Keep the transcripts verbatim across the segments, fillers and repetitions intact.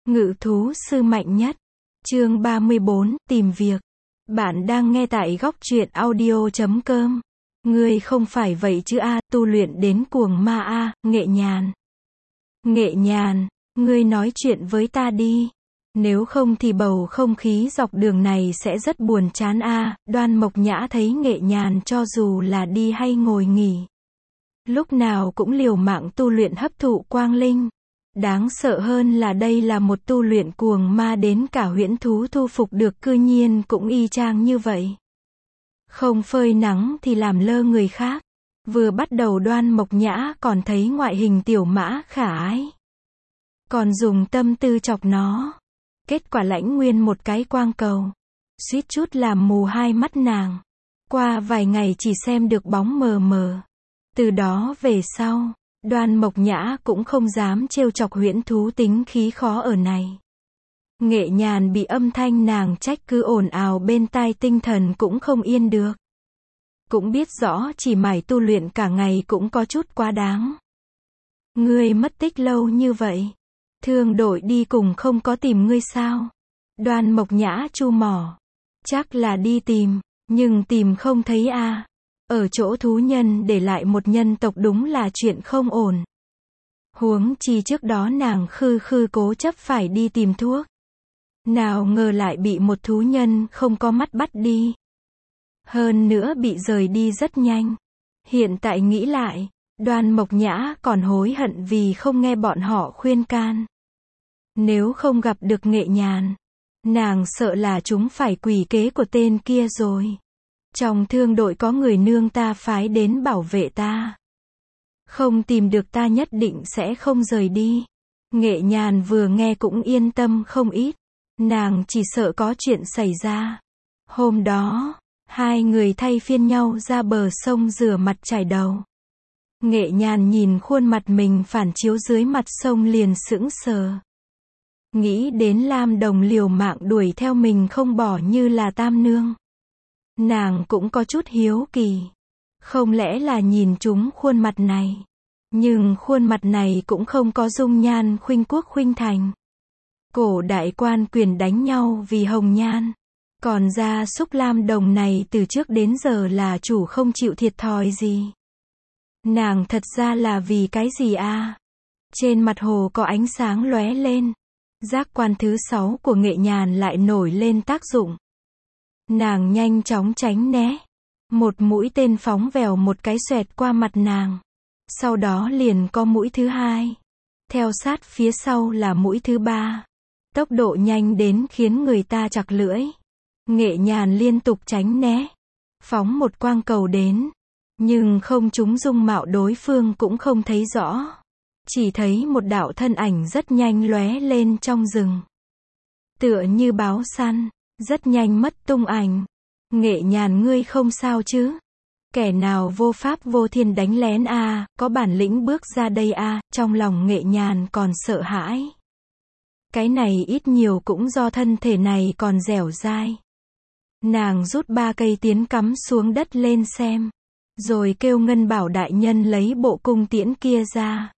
Ngự thú sư mạnh nhất. Chương ba mươi bốn, tìm việc. Bạn đang nghe tại góc truyện audio chấm com. Ngươi không phải vậy chứ a, tu luyện đến cuồng ma a, Nghệ Nhàn. Nghệ Nhàn, ngươi nói chuyện với ta đi. Nếu không thì bầu không khí dọc đường này sẽ rất buồn chán a. Đoan Mộc Nhã thấy Nghệ Nhàn cho dù là đi hay ngồi nghỉ, lúc nào cũng liều mạng tu luyện hấp thụ quang linh. Đáng sợ hơn là đây là một tu luyện cuồng ma đến cả huyễn thú thu phục được cư nhiên cũng y chang như vậy. Không phơi nắng thì làm lơ người khác. Vừa bắt đầu Đoan Mộc Nhã còn thấy ngoại hình tiểu mã khả ái, còn dùng tâm tư chọc nó. Kết quả lãnh nguyên một cái quang cầu, suýt chút làm mù hai mắt nàng. Qua vài ngày chỉ xem được bóng mờ mờ. Từ đó về sau, Đoan Mộc Nhã cũng không dám trêu chọc huyễn thú tính khí khó ở này. Nghệ Nhàn bị âm thanh nàng trách cứ ồn ào bên tai tinh thần cũng không yên được. Cũng biết rõ chỉ mải tu luyện cả ngày cũng có chút quá đáng. Ngươi mất tích lâu như vậy, thương đội đi cùng không có tìm ngươi sao? Đoan Mộc Nhã chu mỏ. Chắc là đi tìm, nhưng tìm không thấy a. Ở chỗ thú nhân để lại một nhân tộc đúng là chuyện không ổn. Huống chi trước đó nàng khư khư cố chấp phải đi tìm thuốc. Nào ngờ lại bị một thú nhân không có mắt bắt đi. Hơn nữa bị rời đi rất nhanh. Hiện tại nghĩ lại, Đoan Mộc Nhã còn hối hận vì không nghe bọn họ khuyên can. Nếu không gặp được Nghệ Nhàn, nàng sợ là chúng phải quỷ kế của tên kia rồi. Trong thương đội có người nương ta phái đến bảo vệ ta. Không tìm được ta nhất định sẽ không rời đi. Nghệ Nhàn vừa nghe cũng yên tâm không ít. Nàng chỉ sợ có chuyện xảy ra. Hôm đó, hai người thay phiên nhau ra bờ sông rửa mặt chải đầu. Nghệ Nhàn nhìn khuôn mặt mình phản chiếu dưới mặt sông liền sững sờ. Nghĩ đến Lam Đồng liều mạng đuổi theo mình không bỏ như là Tam Nương. Nàng cũng có chút hiếu kỳ. Không lẽ là nhìn chúng khuôn mặt này. Nhưng khuôn mặt này cũng không có dung nhan khuynh quốc khuynh thành. Cổ đại quan quyền đánh nhau vì hồng nhan. Còn gia súc Lam Đồng này từ trước đến giờ là chủ không chịu thiệt thòi gì. Nàng thật ra là vì cái gì a? Trên mặt hồ có ánh sáng lóe lên. Giác quan thứ sáu của Nghệ Nhàn lại nổi lên tác dụng. Nàng nhanh chóng tránh né. Một mũi tên phóng vèo một cái xoẹt qua mặt nàng. Sau đó liền có mũi thứ hai. Theo sát phía sau là mũi thứ ba. Tốc độ nhanh đến khiến người ta chặt lưỡi. Nghệ Nhàn liên tục tránh né. Phóng một quang cầu đến. Nhưng không trúng dung mạo đối phương cũng không thấy rõ. Chỉ thấy một đạo thân ảnh rất nhanh lóe lên trong rừng. Tựa như báo săn. Rất nhanh mất tung ảnh. Nghệ Nhàn ngươi không sao chứ? Kẻ nào vô pháp vô thiên đánh lén a, có bản lĩnh bước ra đây a, trong lòng Nghệ Nhàn còn sợ hãi. Cái này ít nhiều cũng do thân thể này còn dẻo dai. Nàng rút ba cây tiến cắm xuống đất lên xem. Rồi kêu Ngân Bảo đại nhân lấy bộ cung tiễn kia ra.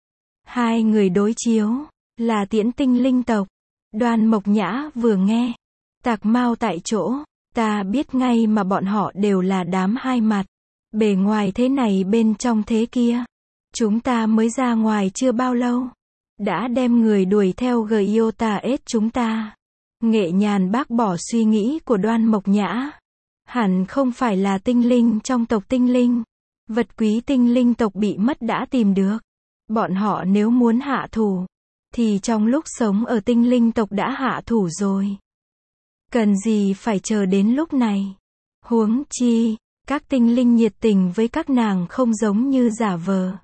Hai người đối chiếu, là tiễn tinh linh tộc. Đoan Mộc Nhã vừa nghe, tạc mau tại chỗ. Ta biết ngay mà bọn họ đều là đám hai mặt. Bề ngoài thế này bên trong thế kia. Chúng ta mới ra ngoài chưa bao lâu. Đã đem người đuổi theo Giota ết chúng ta. Nghệ Nhàn bác bỏ suy nghĩ của Đoan Mộc Nhã. Hẳn không phải là tinh linh trong tộc tinh linh. Vật quý tinh linh tộc bị mất đã tìm được. Bọn họ nếu muốn hạ thủ, thì trong lúc sống ở tinh linh tộc đã hạ thủ rồi. Cần gì phải chờ đến lúc này. Huống chi, các tinh linh nhiệt tình với các nàng không giống như giả vờ.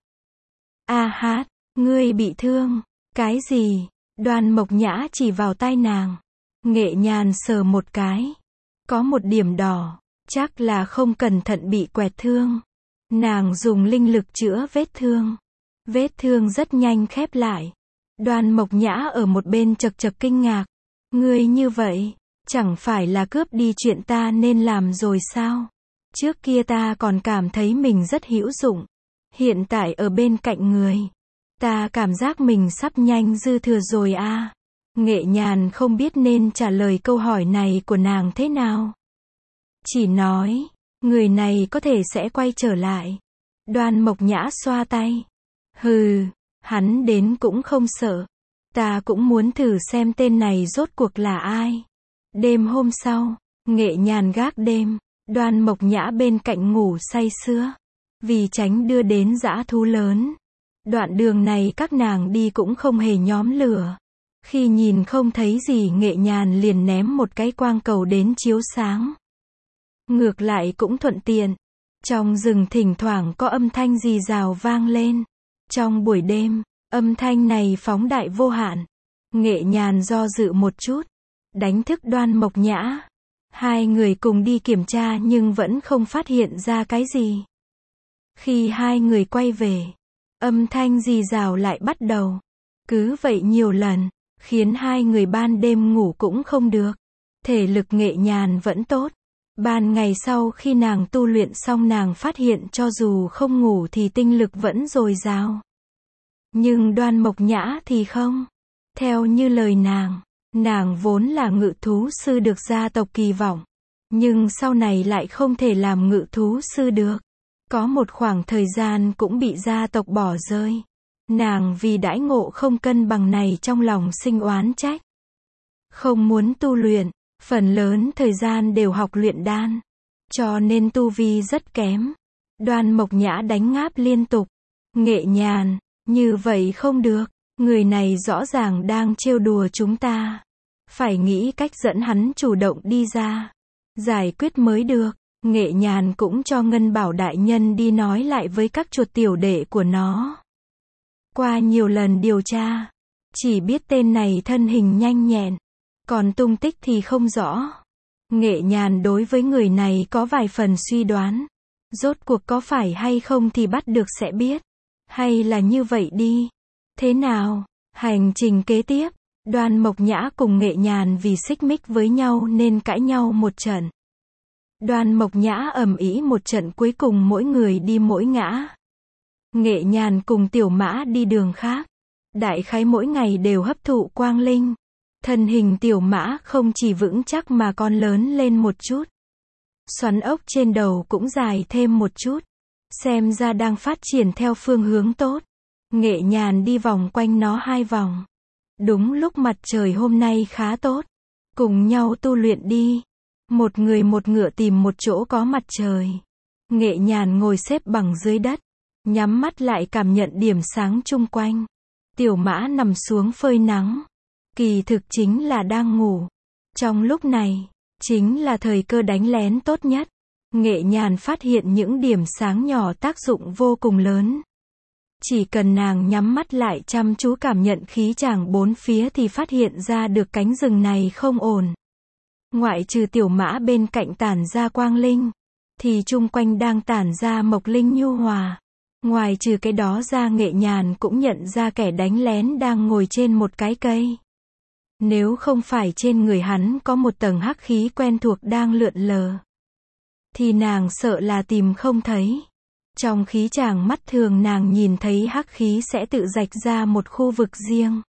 A hát, ngươi bị thương. Cái gì? Đoan Mộc Nhã chỉ vào tai nàng. Nghệ Nhàn sờ một cái. Có một điểm đỏ. Chắc là không cẩn thận bị quẹt thương. Nàng dùng linh lực chữa vết thương. Vết thương rất nhanh khép lại. Đoan Mộc Nhã ở một bên chật chật kinh ngạc. Ngươi như vậy, chẳng phải là cướp đi chuyện ta nên làm rồi sao? Trước kia ta còn cảm thấy mình rất hữu dụng. Hiện tại ở bên cạnh người, ta cảm giác mình sắp nhanh dư thừa rồi a. Nghệ Nhàn không biết nên trả lời câu hỏi này của nàng thế nào. Chỉ nói, người này có thể sẽ quay trở lại. Đoan Mộc Nhã xoa tay. Hừ, hắn đến cũng không sợ. Ta cũng muốn thử xem tên này rốt cuộc là ai. Đêm hôm sau, Nghệ Nhàn gác đêm, Đoan Mộc Nhã bên cạnh ngủ say sưa. Vì tránh đưa đến dã thú lớn. Đoạn đường này các nàng đi cũng không hề nhóm lửa. Khi nhìn không thấy gì Nghệ Nhàn liền ném một cái quang cầu đến chiếu sáng. Ngược lại cũng thuận tiện. Trong rừng thỉnh thoảng có âm thanh rì rào vang lên. Trong buổi đêm, âm thanh này phóng đại vô hạn. Nghệ Nhàn do dự một chút. Đánh thức Đoan Mộc Nhã. Hai người cùng đi kiểm tra nhưng vẫn không phát hiện ra cái gì. Khi hai người quay về, âm thanh rì rào lại bắt đầu. Cứ vậy nhiều lần, khiến hai người ban đêm ngủ cũng không được. Thể lực Nghệ Nhàn vẫn tốt. Ban ngày sau khi nàng tu luyện xong nàng phát hiện cho dù không ngủ thì tinh lực vẫn dồi dào. Nhưng Đoan Mộc Nhã thì không. Theo như lời nàng, nàng vốn là ngự thú sư được gia tộc kỳ vọng. Nhưng sau này lại không thể làm ngự thú sư được. Có một khoảng thời gian cũng bị gia tộc bỏ rơi. Nàng vì đãi ngộ không cân bằng này trong lòng sinh oán trách. Không muốn tu luyện, phần lớn thời gian đều học luyện đan. Cho nên tu vi rất kém. Đoan Mộc Nhã đánh ngáp liên tục. Nghệ Nhàn, như vậy không được. Người này rõ ràng đang trêu đùa chúng ta. Phải nghĩ cách dẫn hắn chủ động đi ra. Giải quyết mới được. Nghệ Nhàn cũng cho Ngân Bảo đại nhân đi nói lại với các chuột tiểu đệ của nó. Qua nhiều lần điều tra, chỉ biết tên này thân hình nhanh nhẹn, còn tung tích thì không rõ. Nghệ Nhàn đối với người này có vài phần suy đoán. Rốt cuộc có phải hay không thì bắt được sẽ biết. Hay là như vậy đi. Thế nào? Hành trình kế tiếp, Đoan Mộc Nhã cùng Nghệ Nhàn vì xích mích với nhau nên cãi nhau một trận. Đoan Mộc Nhã ầm ĩ một trận cuối cùng mỗi người đi mỗi ngã. Nghệ Nhàn cùng Tiểu Mã đi đường khác. Đại khái mỗi ngày đều hấp thụ quang linh. Thân hình Tiểu Mã không chỉ vững chắc mà còn lớn lên một chút. Xoắn ốc trên đầu cũng dài thêm một chút. Xem ra đang phát triển theo phương hướng tốt. Nghệ Nhàn đi vòng quanh nó hai vòng. Đúng lúc mặt trời hôm nay khá tốt. Cùng nhau tu luyện đi. Một người một ngựa tìm một chỗ có mặt trời. Nghệ Nhàn ngồi xếp bằng dưới đất. Nhắm mắt lại cảm nhận điểm sáng chung quanh. Tiểu Mã nằm xuống phơi nắng. Kỳ thực chính là đang ngủ. Trong lúc này, chính là thời cơ đánh lén tốt nhất. Nghệ Nhàn phát hiện những điểm sáng nhỏ tác dụng vô cùng lớn. Chỉ cần nàng nhắm mắt lại chăm chú cảm nhận khí tràng bốn phía thì phát hiện ra được cánh rừng này không ổn. Ngoại trừ Tiểu Mã bên cạnh tản ra quang linh, thì chung quanh đang tản ra mộc linh nhu hòa. Ngoài trừ cái đó ra Nghệ Nhàn cũng nhận ra kẻ đánh lén đang ngồi trên một cái cây. Nếu không phải trên người hắn có một tầng hắc khí quen thuộc đang lượn lờ, thì nàng sợ là tìm không thấy. Trong khí tràng mắt thường nàng nhìn thấy hắc khí sẽ tự rạch ra một khu vực riêng.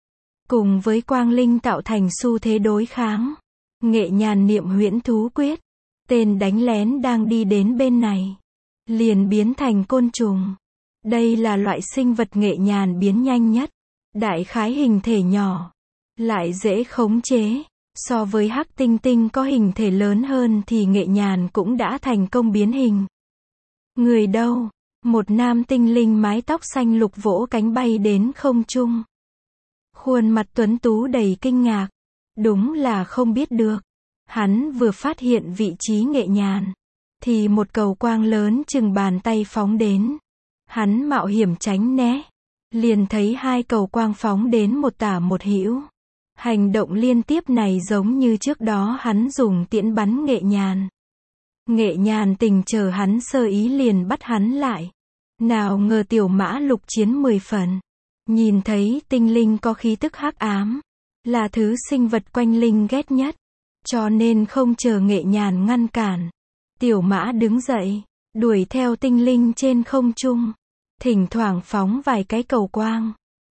Cùng với quang linh tạo thành xu thế đối kháng. Nghệ Nhàn niệm huyễn thú quyết. Tên đánh lén đang đi đến bên này. Liền biến thành côn trùng. Đây là loại sinh vật Nghệ Nhàn biến nhanh nhất. Đại khái hình thể nhỏ. Lại dễ khống chế. So với hắc tinh tinh có hình thể lớn hơn thì Nghệ Nhàn cũng đã thành công biến hình. Người đâu? Một nam tinh linh mái tóc xanh lục vỗ cánh bay đến không trung. Khuôn mặt tuấn tú đầy kinh ngạc. Đúng là không biết được. Hắn vừa phát hiện vị trí Nghệ Nhàn, thì một cầu quang lớn chừng bàn tay phóng đến. Hắn mạo hiểm tránh né. Liền thấy hai cầu quang phóng đến một tả một hữu. Hành động liên tiếp này giống như trước đó hắn dùng tiễn bắn Nghệ Nhàn. Nghệ Nhàn tình chờ hắn sơ ý liền bắt hắn lại. Nào ngờ Tiểu Mã lục chiến mười phần. Nhìn thấy tinh linh có khí tức hắc ám. Là thứ sinh vật quanh linh ghét nhất. Cho nên không chờ Nghệ Nhàn ngăn cản. Tiểu Mã đứng dậy. Đuổi theo tinh linh trên không trung. Thỉnh thoảng phóng vài cái cầu quang.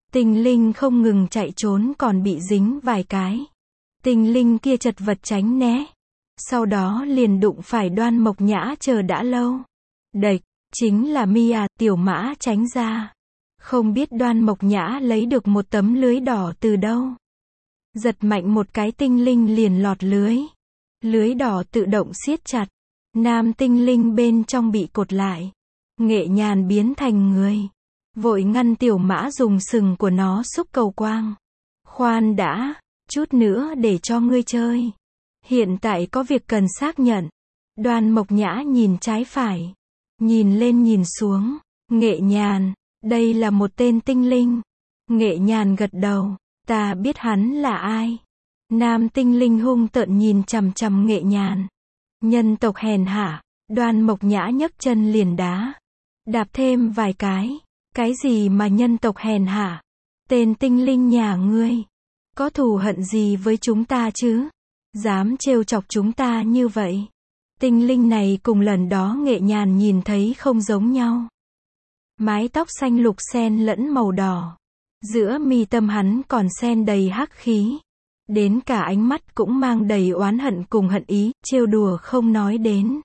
Tinh linh không ngừng chạy trốn còn bị dính vài cái. Tinh linh kia chật vật tránh né. Sau đó liền đụng phải Đoan Mộc Nhã chờ đã lâu. Đệch, chính là Mia, tiểu mã tránh ra. Không biết Đoan Mộc Nhã lấy được một tấm lưới đỏ từ đâu. Giật mạnh một cái tinh linh liền lọt lưới. Lưới đỏ tự động siết chặt. Nam tinh linh bên trong bị cột lại. Nghệ Nhàn biến thành người. Vội ngăn tiểu mã dùng sừng của nó xúc cầu quang. Khoan đã, chút nữa để cho ngươi chơi. Hiện tại có việc cần xác nhận. Đoan Mộc Nhã nhìn trái phải. Nhìn lên nhìn xuống. Nghệ Nhàn, đây là một tên tinh linh. Nghệ Nhàn gật đầu. Ta biết hắn là ai. Nam tinh linh hung tợn nhìn chằm chằm Nghệ Nhàn. Nhân tộc hèn hạ. Đoan Mộc Nhã nhấc chân liền đá. Đạp thêm vài cái. Cái gì mà nhân tộc hèn hạ? Tên tinh linh nhà ngươi. Có thù hận gì với chúng ta chứ? Dám trêu chọc chúng ta như vậy. Tinh linh này cùng lần đó Nghệ Nhàn nhìn thấy không giống nhau. Mái tóc xanh lục xen lẫn màu đỏ. Giữa mi tâm hắn còn xen đầy hắc khí. Đến cả ánh mắt cũng mang đầy oán hận cùng hận ý, trêu đùa không nói đến.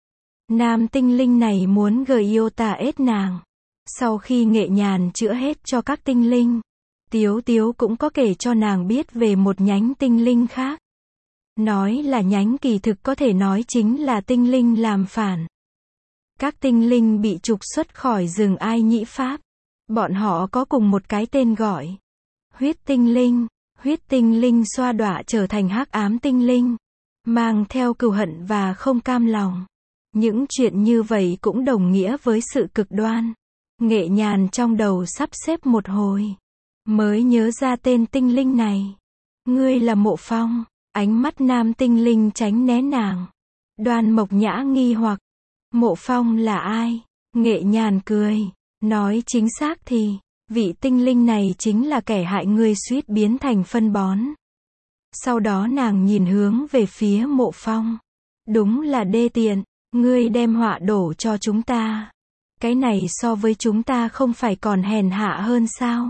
Nam tinh linh này muốn gợi yêu tà ết nàng. Sau khi Nghệ Nhàn chữa hết cho các tinh linh, Tiếu Tiếu cũng có kể cho nàng biết về một nhánh tinh linh khác. Nói là nhánh kỳ thực có thể nói chính là tinh linh làm phản. Các tinh linh bị trục xuất khỏi rừng Ai Nhĩ Pháp. Bọn họ có cùng một cái tên gọi. Huyết tinh linh. Huyết tinh linh xoa đọa trở thành hắc ám tinh linh. Mang theo cừu hận và không cam lòng. Những chuyện như vậy cũng đồng nghĩa với sự cực đoan. Nghệ Nhàn trong đầu sắp xếp một hồi. Mới nhớ ra tên tinh linh này. Ngươi là Mộ Phong. Ánh mắt nam tinh linh tránh né nàng. Đoan Mộc Nhã nghi hoặc. Mộ Phong là ai? Nghệ Nhàn cười. Nói chính xác thì, vị tinh linh này chính là kẻ hại ngươi suýt biến thành phân bón. Sau đó nàng nhìn hướng về phía Mộ Phong. Đúng là đê tiện. Ngươi đem họa đổ cho chúng ta. Cái này so với chúng ta không phải còn hèn hạ hơn sao?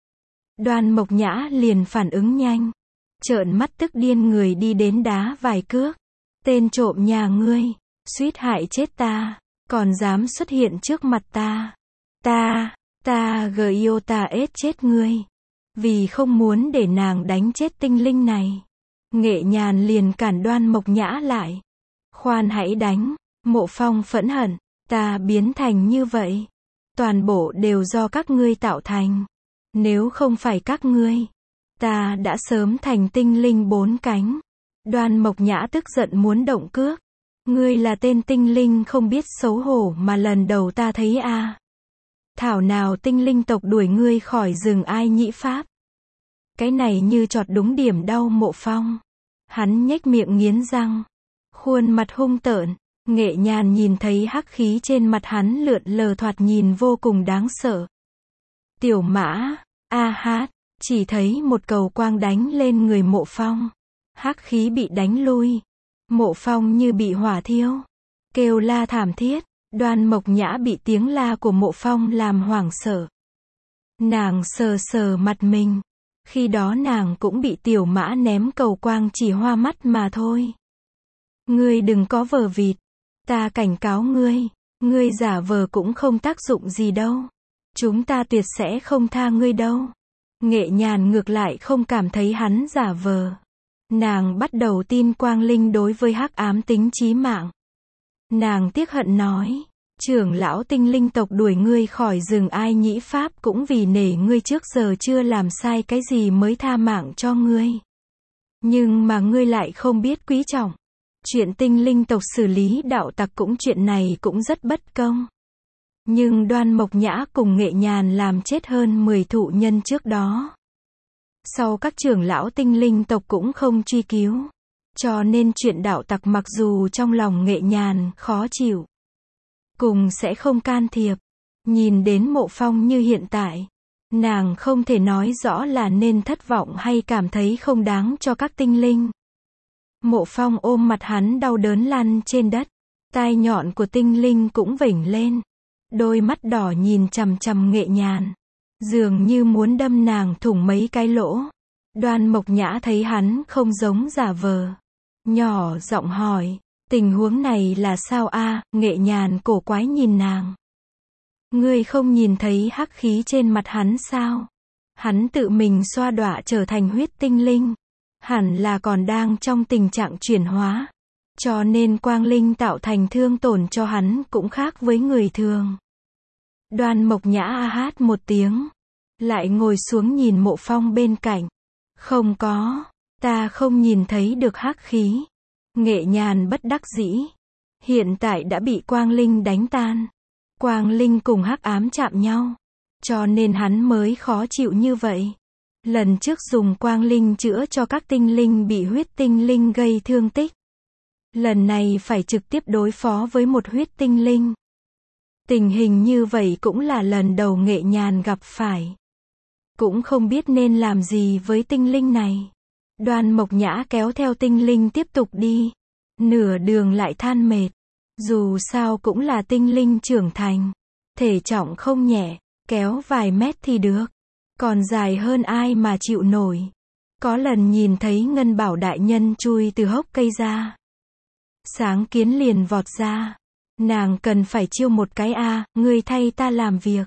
Đoan Mộc Nhã liền phản ứng nhanh. Trợn mắt tức điên người đi đến đá vài cước. Tên trộm nhà ngươi, suýt hại chết ta, còn dám xuất hiện trước mặt ta. Ta, ta gợi yêu ta ết chết ngươi. Vì không muốn để nàng đánh chết tinh linh này. Nghệ Nhàn liền cản Đoan Mộc Nhã lại. Khoan hãy đánh. Mộ Phong phẫn hận. Ta biến thành như vậy. Toàn bộ đều do các ngươi tạo thành. Nếu không phải các ngươi, ta đã sớm thành tinh linh bốn cánh. Đoan Mộc Nhã tức giận muốn động cước. Ngươi là tên tinh linh không biết xấu hổ mà lần đầu ta thấy a. À. Thảo nào tinh linh tộc đuổi ngươi khỏi rừng Ai Nhĩ Pháp. Cái này như chọt đúng điểm đau Mộ Phong. Hắn nhếch miệng nghiến răng. Khuôn mặt hung tợn. Nghệ Nhàn nhìn thấy hắc khí trên mặt hắn lượn lờ thoạt nhìn vô cùng đáng sợ. Tiểu mã, a hát, chỉ thấy một cầu quang đánh lên người Mộ Phong. Hắc khí bị đánh lui. Mộ Phong như bị hỏa thiêu. Kêu la thảm thiết. Đoan Mộc Nhã bị tiếng la của Mộ Phong làm hoảng sợ. Nàng sờ sờ mặt mình. Khi đó nàng cũng bị tiểu mã ném cầu quang chỉ hoa mắt mà thôi. Ngươi đừng có vờ vịt. Ta cảnh cáo ngươi. Ngươi giả vờ cũng không tác dụng gì đâu. Chúng ta tuyệt sẽ không tha ngươi đâu. Nghệ Nhàn ngược lại không cảm thấy hắn giả vờ. Nàng bắt đầu tin quang linh đối với hắc ám tính chí mạng. Nàng tiếc hận nói. Trưởng lão tinh linh tộc đuổi ngươi khỏi rừng Ai Nhĩ Pháp cũng vì nể ngươi trước giờ chưa làm sai cái gì mới tha mạng cho ngươi. Nhưng mà ngươi lại không biết quý trọng. Chuyện tinh linh tộc xử lý đạo tặc cũng chuyện này cũng rất bất công. Nhưng Đoan Mộc Nhã cùng Nghệ Nhàn làm chết hơn mười thụ nhân trước đó. Sau các trưởng lão tinh linh tộc cũng không truy cứu. Cho nên chuyện đạo tặc mặc dù trong lòng Nghệ Nhàn khó chịu, cùng sẽ không can thiệp. Nhìn đến Mộ Phong như hiện tại, nàng không thể nói rõ là nên thất vọng hay cảm thấy không đáng cho các tinh linh. Mộ Phong ôm mặt hắn đau đớn lăn trên đất. Tai nhọn của tinh linh cũng vểnh lên. Đôi mắt đỏ nhìn chằm chằm Nghệ Nhàn. dường như muốn đâm nàng thủng mấy cái lỗ. Đoan Mộc Nhã thấy hắn không giống giả vờ, nhỏ giọng hỏi, tình huống này là sao a? Nghệ Nhàn cổ quái nhìn nàng. Ngươi không nhìn thấy hắc khí trên mặt hắn sao? Hắn tự mình xoa đọa trở thành huyết tinh linh, hẳn là còn đang trong tình trạng chuyển hóa, cho nên quang linh tạo thành thương tổn cho hắn cũng khác với người thường. Đoan Mộc Nhã a hát một tiếng, lại ngồi xuống nhìn Mộ Phong bên cạnh. Không có, ta không nhìn thấy được hắc khí. Nghệ Nhàn bất đắc dĩ, hiện tại đã bị quang linh đánh tan. Quang linh cùng hắc ám chạm nhau, cho nên hắn mới khó chịu như vậy. Lần trước dùng quang linh chữa cho các tinh linh bị huyết tinh linh gây thương tích. Lần này phải trực tiếp đối phó với một huyết tinh linh. Tình hình như vậy cũng là lần đầu Nghệ Nhàn gặp phải. Cũng không biết nên làm gì với tinh linh này. Đoan Mộc Nhã kéo theo tinh linh tiếp tục đi. Nửa đường lại than mệt. Dù sao cũng là tinh linh trưởng thành. Thể trọng không nhẹ, kéo vài mét thì được. Còn dài hơn ai mà chịu nổi. Có lần nhìn thấy Ngân Bảo đại nhân chui từ hốc cây ra. Sáng Kiến liền vọt ra. Nàng cần phải chiêu một cái a, ngươi thay ta làm việc.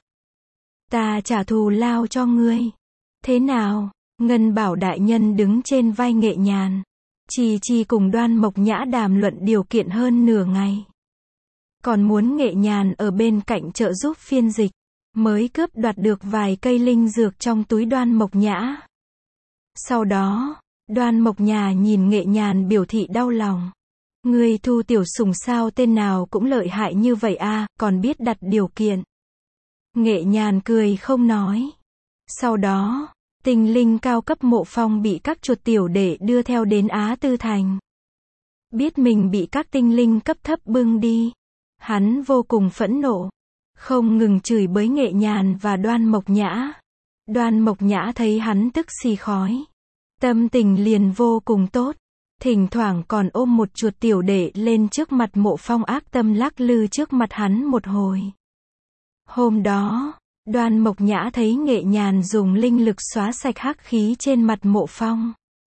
Ta trả thù lao cho ngươi. Thế nào? Ngân Bảo đại nhân đứng trên vai Nghệ Nhàn. Chi Chi cùng Đoan Mộc Nhã đàm luận điều kiện hơn nửa ngày. Còn muốn Nghệ Nhàn ở bên cạnh trợ giúp phiên dịch, mới cướp đoạt được vài cây linh dược trong túi Đoan Mộc Nhã. Sau đó, Đoan Mộc Nhã nhìn Nghệ Nhàn biểu thị đau lòng. Ngươi thu tiểu sủng sao tên nào cũng lợi hại như vậy a, còn biết đặt điều kiện. Nghệ Nhàn cười không nói. Sau đó, tinh linh cao cấp Mộ Phong bị các chuột tiểu đệ đưa theo đến Á Tư Thành. Biết mình bị các tinh linh cấp thấp bưng đi. Hắn vô cùng phẫn nộ. Không ngừng chửi bới Nghệ Nhàn và Đoan Mộc Nhã. Đoan Mộc Nhã thấy hắn tức xì khói. Tâm tình liền vô cùng tốt. Thỉnh thoảng còn ôm một chuột tiểu đệ lên trước mặt Mộ Phong ác tâm lắc lư trước mặt hắn một hồi. Hôm đó, Đoan Mộc Nhã thấy Nghệ Nhàn dùng linh lực xóa sạch hắc khí trên mặt Mộ Phong.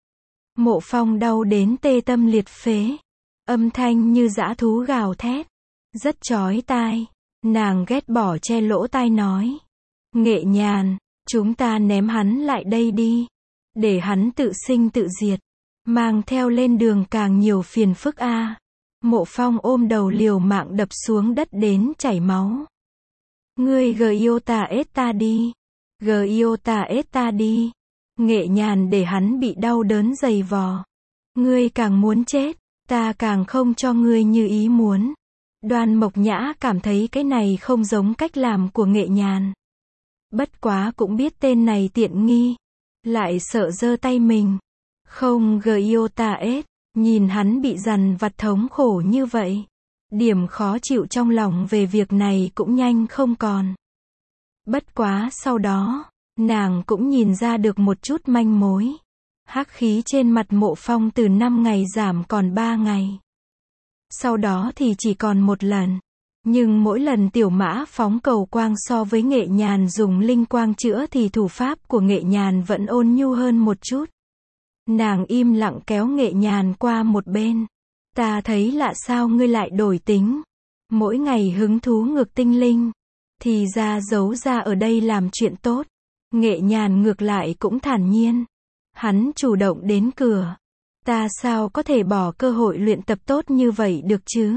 Mộ Phong đau đến tê tâm liệt phế. Âm thanh như dã thú gào thét. Rất chói tai. Nàng ghét bỏ che lỗ tai nói. Nghệ Nhàn, chúng ta ném hắn lại đây đi. Để hắn tự sinh tự diệt. Mang theo lên đường càng nhiều phiền phức a. Mộ Phong ôm đầu liều mạng đập xuống đất đến chảy máu. Ngươi Giota ết ta đi. Giota ết ta đi. Nghệ Nhàn để hắn bị đau đớn dày vò. Ngươi càng muốn chết, ta càng không cho ngươi như ý muốn. Đoan Mộc Nhã cảm thấy cái này không giống cách làm của Nghệ Nhàn. Bất quá cũng biết tên này tiện nghi. Lại sợ giơ tay mình. Không Giota ết, nhìn hắn bị dằn vặt thống khổ như vậy. Điểm khó chịu trong lòng về việc này cũng nhanh không còn. Bất quá sau đó, nàng cũng nhìn ra được một chút manh mối. Hắc khí trên mặt Mộ Phong từ năm ngày giảm còn ba ngày. Sau đó thì chỉ còn một lần. Nhưng mỗi lần Tiểu Mã phóng cầu quang so với Nghệ Nhàn dùng linh quang chữa thì thủ pháp của Nghệ Nhàn vẫn ôn nhu hơn một chút. Nàng im lặng kéo Nghệ Nhàn qua một bên. Ta thấy lạ sao ngươi lại đổi tính. Mỗi ngày hứng thú ngược tinh linh. Thì ra giấu ra ở đây làm chuyện tốt. Nghệ Nhàn ngược lại cũng thản nhiên. Hắn chủ động đến cửa. Ta sao có thể bỏ cơ hội luyện tập tốt như vậy được chứ?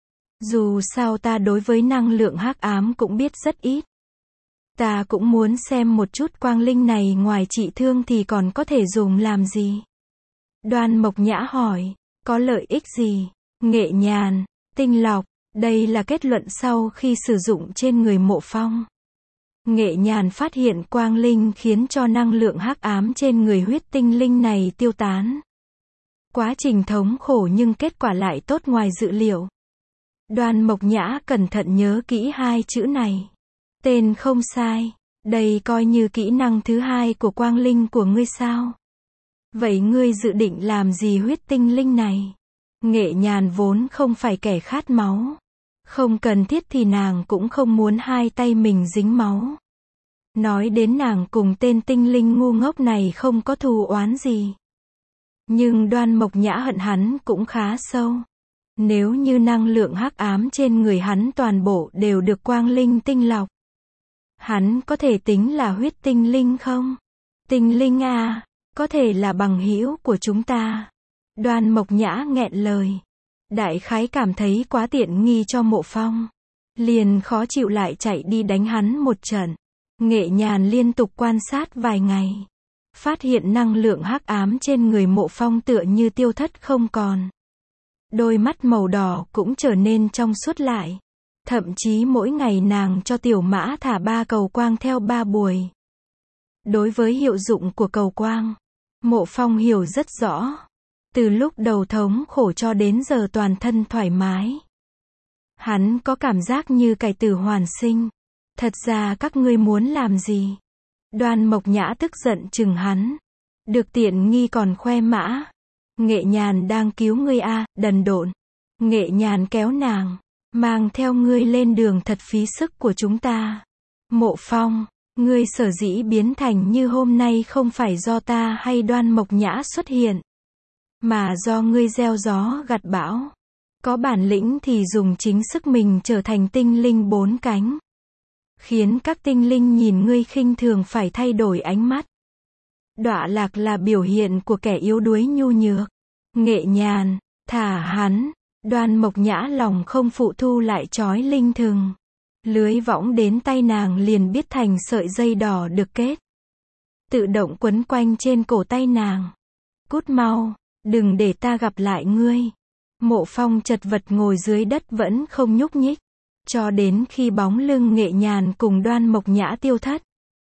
Dù sao ta đối với năng lượng hắc ám cũng biết rất ít. Ta cũng muốn xem một chút quang linh này ngoài trị thương thì còn có thể dùng làm gì? Đoan Mộc Nhã hỏi, có lợi ích gì? Nghệ Nhàn, tinh lọc, đây là kết luận sau khi sử dụng trên người Mộ Phong. Nghệ Nhàn phát hiện quang linh khiến cho năng lượng hắc ám trên người huyết tinh linh này tiêu tán. Quá trình thống khổ nhưng kết quả lại tốt ngoài dự liệu. Đoan Mộc Nhã cẩn thận nhớ kỹ hai chữ này. Tên không sai, đây coi như kỹ năng thứ hai của quang linh của ngươi sao? Vậy ngươi dự định làm gì huyết tinh linh này? Nghệ Nhàn vốn không phải kẻ khát máu. Không cần thiết thì nàng cũng không muốn hai tay mình dính máu. Nói đến nàng cùng tên tinh linh ngu ngốc này không có thù oán gì. Nhưng Đoan Mộc Nhã hận hắn cũng khá sâu. Nếu như năng lượng hắc ám trên người hắn toàn bộ đều được quang linh tinh lọc, hắn có thể tính là huyết tinh linh không? Tinh linh à, có thể là bằng hữu của chúng ta. Đoan Mộc Nhã nghẹn lời. Đại khái cảm thấy quá tiện nghi cho Mộ Phong. Liền khó chịu lại chạy đi đánh hắn một trận. Nghệ Nhàn liên tục quan sát vài ngày. Phát hiện năng lượng hắc ám trên người Mộ Phong tựa như tiêu thất không còn. Đôi mắt màu đỏ cũng trở nên trong suốt lại. Thậm chí mỗi ngày nàng cho tiểu mã thả ba cầu quang theo ba buổi. Đối với hiệu dụng của cầu quang, Mộ Phong hiểu rất rõ. Từ lúc đầu thống khổ cho đến giờ toàn thân thoải mái. Hắn có cảm giác như cải tử hoàn sinh. Thật ra các ngươi muốn làm gì? Đoan Mộc Nhã tức giận chừng hắn. Được tiện nghi còn khoe mã. Nghệ Nhàn đang cứu ngươi a, à, đần độn. Nghệ Nhàn kéo nàng. Mang theo ngươi lên đường thật phí sức của chúng ta. Mộ Phong, ngươi sở dĩ biến thành như hôm nay không phải do ta hay Đoan Mộc Nhã xuất hiện. Mà do ngươi gieo gió gặt bão. Có bản lĩnh thì dùng chính sức mình trở thành tinh linh bốn cánh. Khiến các tinh linh nhìn ngươi khinh thường phải thay đổi ánh mắt. Đọa lạc là biểu hiện của kẻ yếu đuối nhu nhược. Nghệ Nhàn, thả hắn. Đoan Mộc Nhã lòng không phụ thu lại trói linh thừng. Lưới võng đến tay nàng liền biết thành sợi dây đỏ được kết. Tự động quấn quanh trên cổ tay nàng. Cút mau, đừng để ta gặp lại ngươi. Mộ Phong chật vật ngồi dưới đất vẫn không nhúc nhích. Cho đến khi bóng lưng Nghệ Nhàn cùng Đoan Mộc Nhã tiêu thất.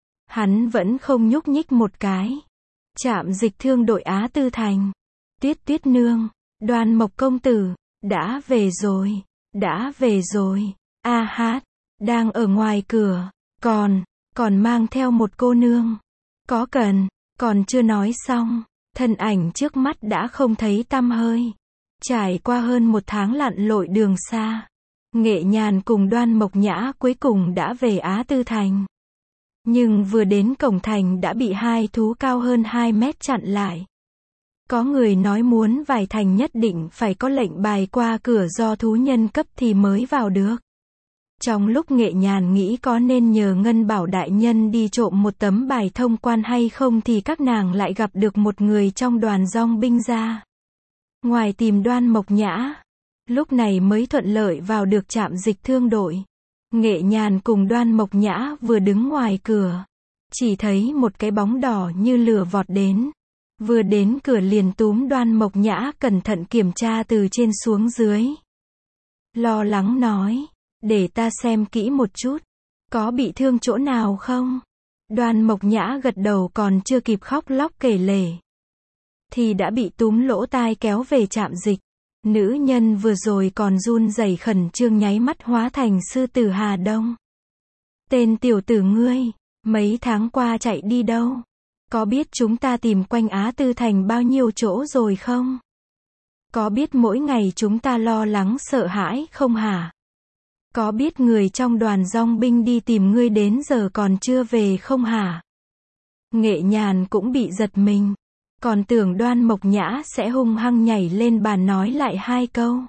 Hắn vẫn không nhúc nhích một cái. Trạm dịch thương đội Á Tư Thành. Tuyết Tuyết nương, Đoan Mộc công tử, đã về rồi, đã về rồi. A hát, đang ở ngoài cửa, còn, còn mang theo một cô nương. Có cần, còn chưa nói xong, thân ảnh trước mắt đã không thấy tăm hơi. Trải qua hơn một tháng lặn lội đường xa, Nghệ Nhàn cùng Đoan Mộc Nhã cuối cùng đã về Á Tư Thành. Nhưng vừa đến cổng thành đã bị hai thú cao hơn hai mét chặn lại. Có người nói muốn vào thành nhất định phải có lệnh bài qua cửa do thú nhân cấp thì mới vào được. Trong lúc Nghệ Nhàn nghĩ có nên nhờ Ngân Bảo đại nhân đi trộm một tấm bài thông quan hay không thì các nàng lại gặp được một người trong đoàn dong binh ra. Ngoài tìm Đoan Mộc Nhã, lúc này mới thuận lợi vào được trạm dịch thương đội. Nghệ Nhàn cùng Đoan Mộc Nhã vừa đứng ngoài cửa, chỉ thấy một cái bóng đỏ như lửa vọt đến. Vừa đến cửa liền túm Đoan Mộc Nhã cẩn thận kiểm tra từ trên xuống dưới. Lo lắng nói, để ta xem kỹ một chút, có bị thương chỗ nào không? Đoan Mộc Nhã gật đầu còn chưa kịp khóc lóc kể lể. Thì đã bị túm lỗ tai kéo về trạm dịch. Nữ nhân vừa rồi còn run rẩy khẩn trương nháy mắt hóa thành sư tử Hà Đông. Tên tiểu tử ngươi, mấy tháng qua chạy đi đâu? Có biết chúng ta tìm quanh Á Tư Thành bao nhiêu chỗ rồi không? Có biết mỗi ngày chúng ta lo lắng sợ hãi không hả? Có biết người trong đoàn dong binh đi tìm ngươi đến giờ còn chưa về không hả? Nghệ Nhàn cũng bị giật mình. Còn tưởng Đoan Mộc Nhã sẽ hung hăng nhảy lên bàn nói lại hai câu.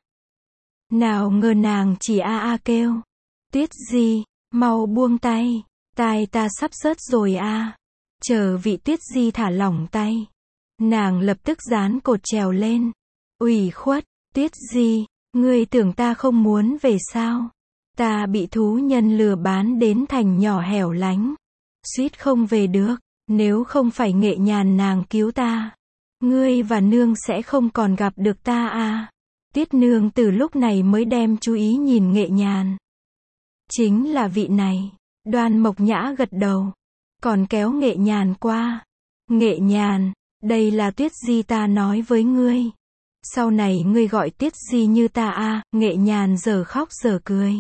Nào ngờ nàng chỉ a a kêu. Tuyết Di, mau buông tay, tai ta sắp rớt rồi a. Chờ vị Tuyết Di thả lỏng tay. Nàng lập tức dán cột trèo lên. Ủy khuất, Tuyết Di, ngươi tưởng ta không muốn về sao? Ta bị thú nhân lừa bán đến thành nhỏ hẻo lánh. Suýt không về được, nếu không phải Nghệ Nhàn nàng cứu ta. Ngươi và nương sẽ không còn gặp được ta à. Tuyết nương từ lúc này mới đem chú ý nhìn Nghệ Nhàn. Chính là vị này. Đoan Mộc Nhã gật đầu. Còn kéo Nghệ Nhàn qua. Nghệ Nhàn, đây là Tuyết Di ta nói với ngươi. Sau này ngươi gọi Tuyết Di như ta à. Nghệ Nhàn giờ khóc giờ cười.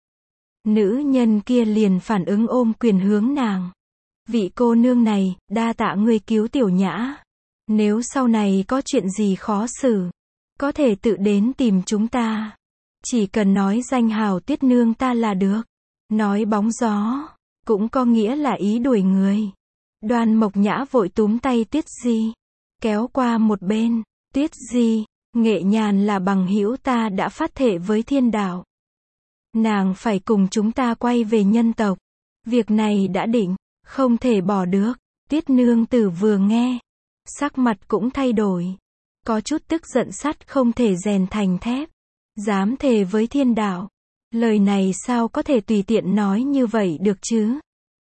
Nữ nhân kia liền phản ứng ôm quyền hướng nàng. Vị cô nương này, đa tạ ngươi cứu tiểu nhã. Nếu sau này có chuyện gì khó xử, có thể tự đến tìm chúng ta. Chỉ cần nói danh hào Tuyết nương ta là được. Nói bóng gió, cũng có nghĩa là ý đuổi người. Đoan Mộc Nhã vội túm tay Tuyết Di, kéo qua một bên. Tuyết Di, Nghệ Nhàn là bằng hữu ta đã phát thệ với thiên đạo. Nàng phải cùng chúng ta quay về nhân tộc. Việc này đã định, không thể bỏ được. Tuyết nương tử vừa nghe, sắc mặt cũng thay đổi. Có chút tức giận sắt không thể rèn thành thép. Dám thề với thiên đạo. Lời này sao có thể tùy tiện nói như vậy được chứ?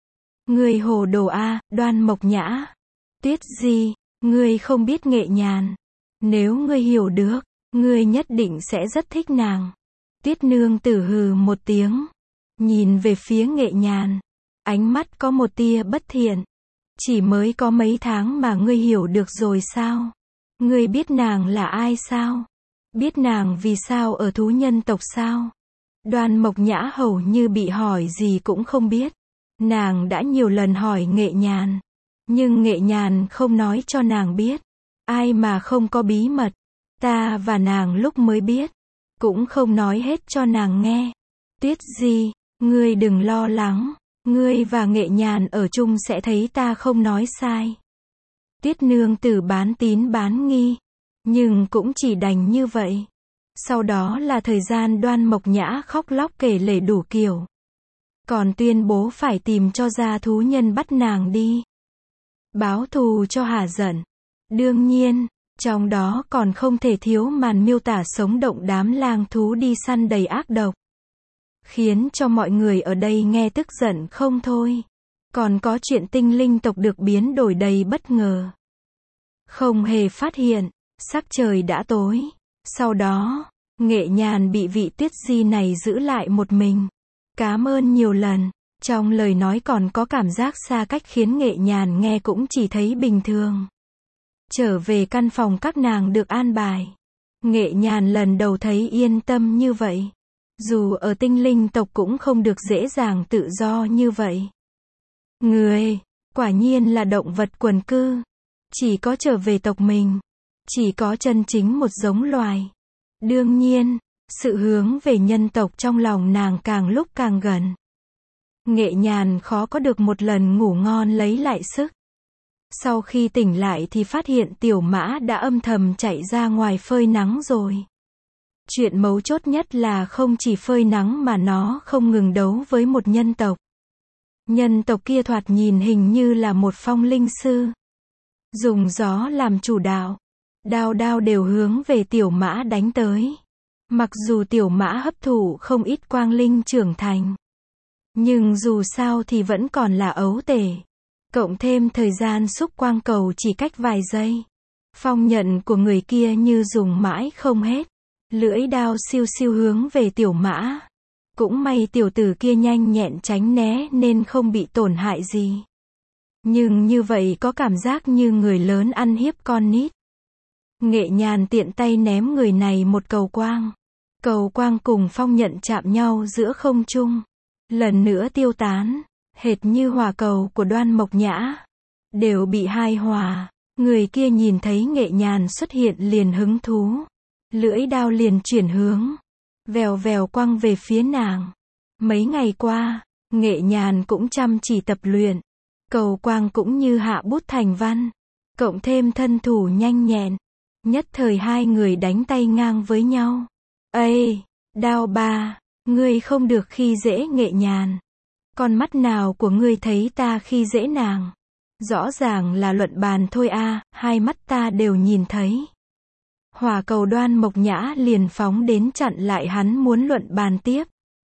Ngươi hồ đồ a, Đoan Mộc Nhã. Tuyết Di, ngươi không biết Nghệ Nhàn. Nếu ngươi hiểu được, ngươi nhất định sẽ rất thích nàng. Tuyết nương tử hừ một tiếng, nhìn về phía Nghệ Nhàn, ánh mắt có một tia bất thiện. Chỉ mới có mấy tháng mà ngươi hiểu được rồi sao? Ngươi biết nàng là ai sao? Biết nàng vì sao ở thú nhân tộc sao? Đoan Mộc Nhã hầu như bị hỏi gì cũng không biết. Nàng đã nhiều lần hỏi Nghệ Nhàn, nhưng Nghệ Nhàn không nói cho nàng biết. Ai mà không có bí mật, ta và nàng lúc mới biết, cũng không nói hết cho nàng nghe. Tuyết Di, ngươi đừng lo lắng, ngươi và Nghệ Nhàn ở chung sẽ thấy ta không nói sai. Tuyết nương tử bán tín bán nghi, nhưng cũng chỉ đành như vậy. Sau đó là thời gian Đoan Mộc Nhã khóc lóc kể lể đủ kiểu. Còn tuyên bố phải tìm cho ra thú nhân bắt nàng đi, báo thù cho hả giận. Đương nhiên, trong đó còn không thể thiếu màn miêu tả sống động đám lang thú đi săn đầy ác độc, khiến cho mọi người ở đây nghe tức giận không thôi. Còn có chuyện tinh linh tộc được biến đổi đầy bất ngờ. Không hề phát hiện, sắc trời đã tối. Sau đó, Nghệ Nhàn bị vị Tuyết Di này giữ lại một mình. Cảm ơn nhiều lần. Trong lời nói còn có cảm giác xa cách khiến Nghệ Nhàn nghe cũng chỉ thấy bình thường. Trở về căn phòng các nàng được an bài, Nghệ Nhàn lần đầu thấy yên tâm như vậy. Dù ở tinh linh tộc cũng không được dễ dàng tự do như vậy. Người, quả nhiên là động vật quần cư. Chỉ có trở về tộc mình, chỉ có chân chính một giống loài. Đương nhiên, sự hướng về nhân tộc trong lòng nàng càng lúc càng gần. Nghệ Nhàn khó có được một lần ngủ ngon lấy lại sức. Sau khi tỉnh lại thì phát hiện tiểu mã đã âm thầm chạy ra ngoài phơi nắng rồi. Chuyện mấu chốt nhất là không chỉ phơi nắng mà nó không ngừng đấu với một nhân tộc. Nhân tộc kia thoạt nhìn hình như là một phong linh sư. Dùng gió làm chủ đạo. Đao đao đều hướng về tiểu mã đánh tới. Mặc dù tiểu mã hấp thụ không ít quang linh trưởng thành, nhưng dù sao thì vẫn còn là ấu tể. Cộng thêm thời gian xúc quang cầu chỉ cách vài giây. Phong nhận của người kia như dùng mãi không hết. Lưỡi đao siêu siêu hướng về tiểu mã. Cũng may tiểu tử kia nhanh nhẹn tránh né nên không bị tổn hại gì. Nhưng như vậy có cảm giác như người lớn ăn hiếp con nít. Nghệ Nhàn tiện tay ném người này một cầu quang. Cầu quang cùng phong nhận chạm nhau giữa không trung. Lần nữa tiêu tán. Hệt như hỏa cầu của Đoan Mộc Nhã. Đều bị hai hòa. Người kia nhìn thấy Nghệ Nhàn xuất hiện liền hứng thú. Lưỡi đao liền chuyển hướng. Vèo vèo quăng về phía nàng. Mấy ngày qua, Nghệ Nhàn cũng chăm chỉ tập luyện. Cầu quang cũng như hạ bút thành văn. Cộng thêm thân thủ nhanh nhẹn. Nhất thời hai người đánh tay ngang với nhau. Ây, đao ba, ngươi không được khi dễ Nghệ Nhàn. Con mắt nào của ngươi thấy ta khi dễ nàng? Rõ ràng là luận bàn thôi a, hai mắt ta đều nhìn thấy. Hỏa cầu Đoan Mộc Nhã liền phóng đến chặn lại hắn muốn luận bàn tiếp.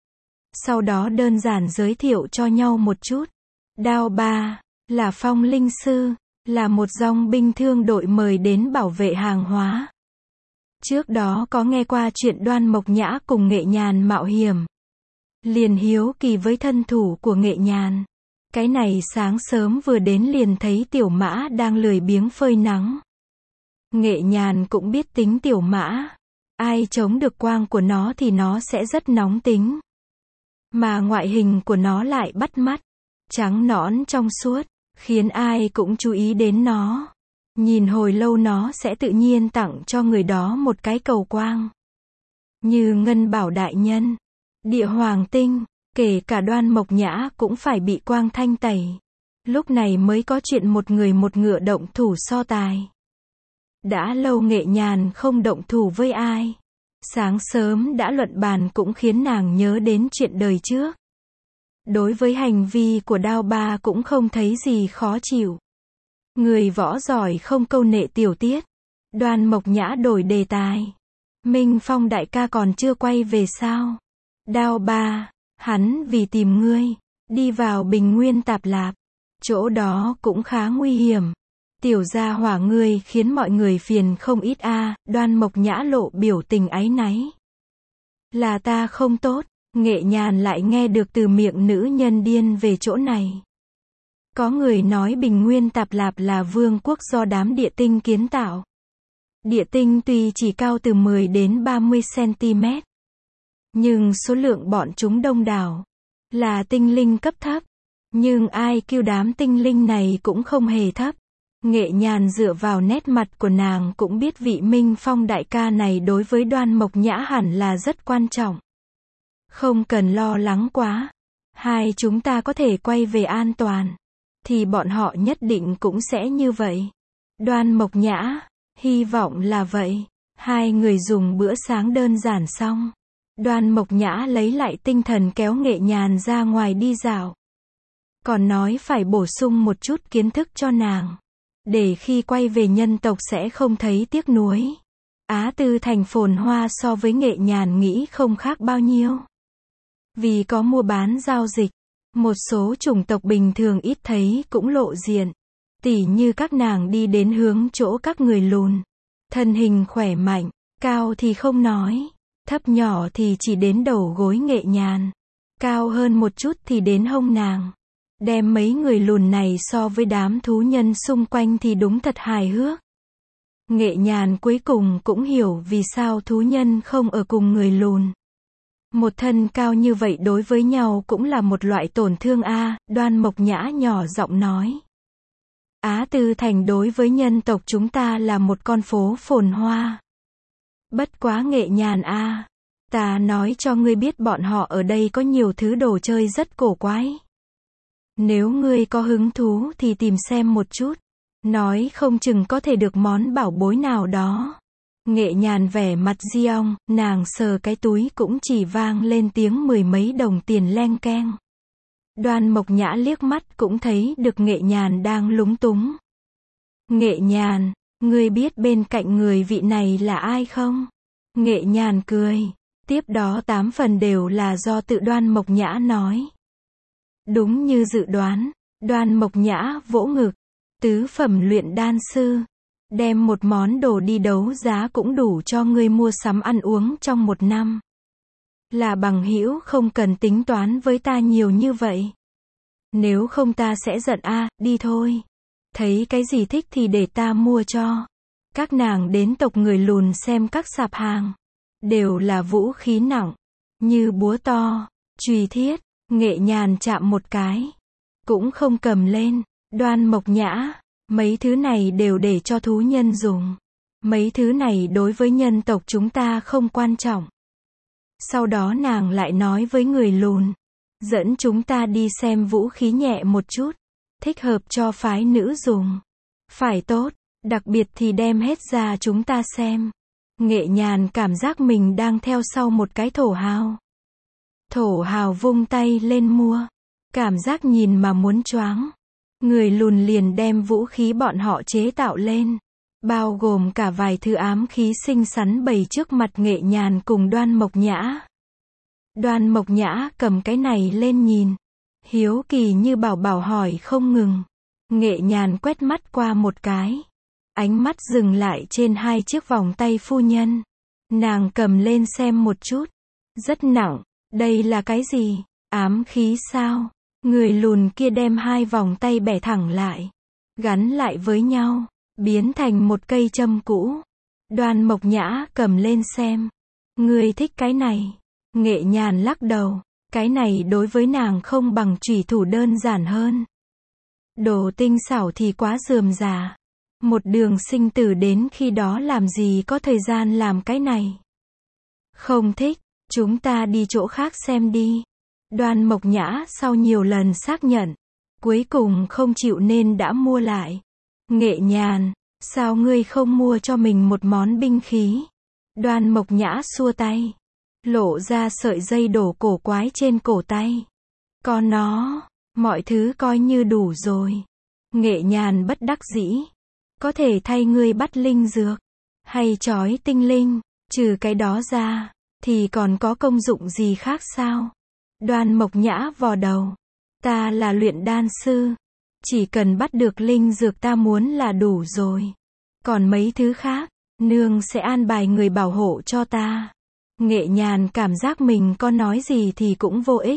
Sau đó đơn giản giới thiệu cho nhau một chút. Đao ba, là phong linh sư, là một dòng binh thương đội mời đến bảo vệ hàng hóa. Trước đó có nghe qua chuyện Đoan Mộc Nhã cùng Nghệ Nhàn mạo hiểm. Liền hiếu kỳ với thân thủ của Nghệ Nhàn. Cái này sáng sớm vừa đến liền thấy tiểu mã đang lười biếng phơi nắng. Nghệ Nhàn cũng biết tính tiểu mã. Ai chống được quang của nó thì nó sẽ rất nóng tính. Mà ngoại hình của nó lại bắt mắt. Trắng nõn trong suốt, khiến ai cũng chú ý đến nó. Nhìn hồi lâu nó sẽ tự nhiên tặng cho người đó một cái cầu quang. Như Ngân Bảo đại nhân, Địa Hoàng tinh, Kể cả Đoan Mộc Nhã cũng phải bị Quang Thanh tẩy. Lúc này mới có chuyện một người một ngựa động thủ so tài. Đã lâu Nghệ Nhàn không động thủ với ai. Sáng sớm đã luận bàn cũng khiến nàng nhớ đến chuyện đời trước. Đối với hành vi của Đao Ba cũng không thấy gì khó chịu. Người võ giỏi không câu nệ tiểu tiết. Đoan Mộc Nhã đổi đề tài. Minh Phong đại ca còn chưa quay về sao? Đao Ba, hắn vì tìm ngươi, đi vào Bình Nguyên Tạp Lạp. Chỗ đó cũng khá nguy hiểm. Tiểu gia hỏa ngươi khiến mọi người phiền không ít a. À, Đoan Mộc Nhã lộ biểu tình áy náy. Là ta không tốt. Nghệ Nhàn lại nghe được từ miệng nữ nhân điên về chỗ này. Có người nói Bình Nguyên Tạp Lạp là vương quốc do đám địa tinh kiến tạo. Địa tinh tuy chỉ cao từ mười đến ba mươi xăng-ti-mét, nhưng số lượng bọn chúng đông đảo, là tinh linh cấp thấp. Nhưng ai kêu đám tinh linh này cũng không hề thấp. Nghệ Nhàn dựa vào nét mặt của nàng cũng biết vị Minh Phong đại ca này đối với Đoan Mộc Nhã hẳn là rất quan trọng. Không cần lo lắng quá. Hai chúng ta có thể quay về an toàn. Thì bọn họ nhất định cũng sẽ như vậy. Đoan Mộc Nhã, hy vọng là vậy. Hai người dùng bữa sáng đơn giản xong. Đoan Mộc Nhã lấy lại tinh thần kéo Nghệ Nhàn ra ngoài đi dạo. Còn nói phải bổ sung một chút kiến thức cho nàng. Để khi quay về nhân tộc sẽ không thấy tiếc nuối. Á Tư Thành phồn hoa so với Nghệ Nhàn nghĩ không khác bao nhiêu. Vì có mua bán giao dịch, một số chủng tộc bình thường ít thấy cũng lộ diện. Tỉ như các nàng đi đến hướng chỗ các người lùn. Thân hình khỏe mạnh, cao thì không nói. Thấp nhỏ thì chỉ đến đầu gối Nghệ Nhàn. Cao hơn một chút thì đến hông nàng. Đem mấy người lùn này so với đám thú nhân xung quanh thì đúng thật hài hước. Nghệ Nhàn cuối cùng cũng hiểu vì sao thú nhân không ở cùng người lùn. Một thân cao như vậy đối với nhau cũng là một loại tổn thương a. À, Đoan Mộc Nhã nhỏ giọng nói. Á Tư Thành đối với nhân tộc chúng ta là một con phố phồn hoa. Bất quá Nghệ Nhàn a, à, ta nói cho ngươi biết bọn họ ở đây có nhiều thứ đồ chơi rất cổ quái. Nếu ngươi có hứng thú thì tìm xem một chút. Nói không chừng có thể được món bảo bối nào đó. Nghệ Nhàn vẻ mặt diong, nàng sờ cái túi cũng chỉ vang lên tiếng mười mấy đồng tiền leng keng. Đoan Mộc Nhã liếc mắt cũng thấy được Nghệ Nhàn đang lúng túng. Nghệ Nhàn, ngươi biết bên cạnh người vị này là ai không? Nghệ Nhàn cười. Tiếp đó tám phần đều là do tự Đoan Mộc Nhã nói. Đúng như dự đoán, Đoan Mộc Nhã vỗ ngực. Tứ phẩm luyện đan sư. Đem một món đồ đi đấu giá cũng đủ cho ngươi mua sắm ăn uống trong một năm. Là bằng hữu không cần tính toán với ta nhiều như vậy. Nếu không ta sẽ giận a, à, đi thôi. Thấy cái gì thích thì để ta mua cho. Các nàng đến tộc người lùn xem các sạp hàng. Đều là vũ khí nặng. Như búa to, chùy thiết, Nghệ Nhàn chạm một cái. Cũng không cầm lên. Đoan Mộc Nhã. Mấy thứ này đều để cho thú nhân dùng. Mấy thứ này đối với nhân tộc chúng ta không quan trọng. Sau đó nàng lại nói với người lùn. Dẫn chúng ta đi xem vũ khí nhẹ một chút. Thích hợp cho phái nữ dùng. Phải tốt. Đặc biệt thì đem hết ra chúng ta xem. Nghệ Nhàn cảm giác mình đang theo sau một cái thổ hào. Thổ hào vung tay lên mua. Cảm giác nhìn mà muốn choáng. Người lùn liền đem vũ khí bọn họ chế tạo lên. Bao gồm cả vài thứ ám khí xinh xắn bày trước mặt Nghệ Nhàn cùng Đoan Mộc Nhã. Đoan Mộc Nhã cầm cái này lên nhìn. Hiếu kỳ như bảo bảo hỏi không ngừng. Nghệ Nhàn quét mắt qua một cái. Ánh mắt dừng lại trên hai chiếc vòng tay phu nhân. Nàng cầm lên xem một chút. Rất nặng. Đây là cái gì? Ám khí sao? Người lùn kia đem hai vòng tay bẻ thẳng lại. Gắn lại với nhau. Biến thành một cây châm cũ. Đoan Mộc Nhã cầm lên xem. Ngươi thích cái này. Nghệ Nhàn lắc đầu. Cái này đối với nàng không bằng chủy thủ đơn giản hơn. Đồ tinh xảo thì quá rườm rà. Một đường sinh tử đến khi đó làm gì có thời gian làm cái này. Không thích. Chúng ta đi chỗ khác xem đi. Đoan Mộc Nhã sau nhiều lần xác nhận, cuối cùng không chịu nên đã mua lại. Nghệ Nhàn, sao ngươi không mua cho mình một món binh khí? Đoan Mộc Nhã xua tay, lộ ra sợi dây đổ cổ quái trên cổ tay. Có nó, mọi thứ coi như đủ rồi. Nghệ Nhàn bất đắc dĩ, có thể thay ngươi bắt linh dược, hay trói tinh linh, trừ cái đó ra, thì còn có công dụng gì khác sao? Đoan Mộc Nhã vò đầu, ta là luyện đan sư, chỉ cần bắt được linh dược ta muốn là đủ rồi. Còn mấy thứ khác, nương sẽ an bài người bảo hộ cho ta. Nghệ Nhàn cảm giác mình có nói gì thì cũng vô ích.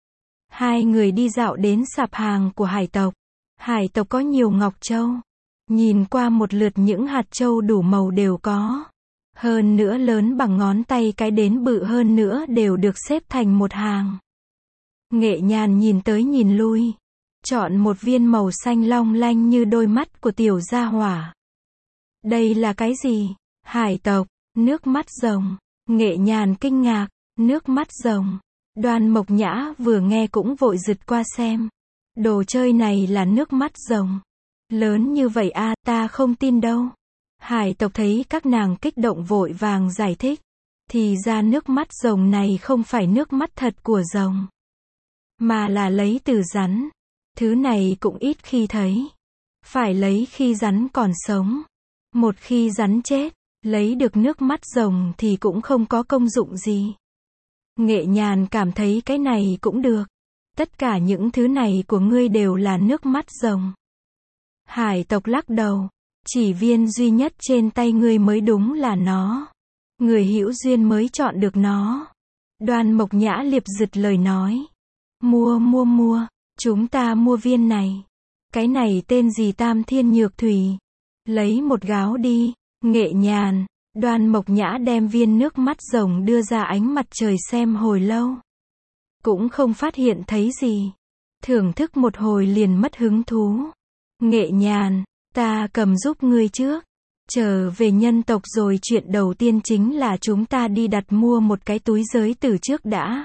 Hai người đi dạo đến sạp hàng của hải tộc. Hải tộc có nhiều ngọc châu. Nhìn qua một lượt những hạt châu đủ màu đều có. Hơn nữa lớn bằng ngón tay cái đến bự hơn nữa đều được xếp thành một hàng. Nghệ Nhàn nhìn tới nhìn lui. Chọn một viên màu xanh long lanh như đôi mắt của tiểu gia hỏa. Đây là cái gì? Hải tộc, nước mắt rồng. Nghệ Nhàn kinh ngạc, nước mắt rồng. Đoan Mộc Nhã vừa nghe cũng vội giật qua xem. Đồ chơi này là nước mắt rồng. Lớn như vậy a, à, ta không tin đâu. Hải tộc thấy các nàng kích động vội vàng giải thích. Thì ra nước mắt rồng này không phải nước mắt thật của rồng, mà là lấy từ rắn. Thứ này cũng ít khi thấy. Phải lấy khi rắn còn sống. Một khi rắn chết, lấy được nước mắt rồng thì cũng không có công dụng gì. Nghệ Nhàn cảm thấy cái này cũng được. Tất cả những thứ này của ngươi đều là nước mắt rồng. Hải tộc lắc đầu. Chỉ viên duy nhất trên tay ngươi mới đúng là nó. Người hữu duyên mới chọn được nó. Đoan Mộc Nhã liệp dịt lời nói. Mua mua mua, chúng ta mua viên này. Cái này tên gì Tam Thiên Nhược Thủy. Lấy một gáo đi. Nghệ Nhàn, Đoan Mộc Nhã đem viên nước mắt rồng đưa ra ánh mặt trời xem hồi lâu. Cũng không phát hiện thấy gì. Thưởng thức một hồi liền mất hứng thú. Nghệ Nhàn, ta cầm giúp ngươi trước. Trở về nhân tộc rồi chuyện đầu tiên chính là chúng ta đi đặt mua một cái túi giới tử trước đã.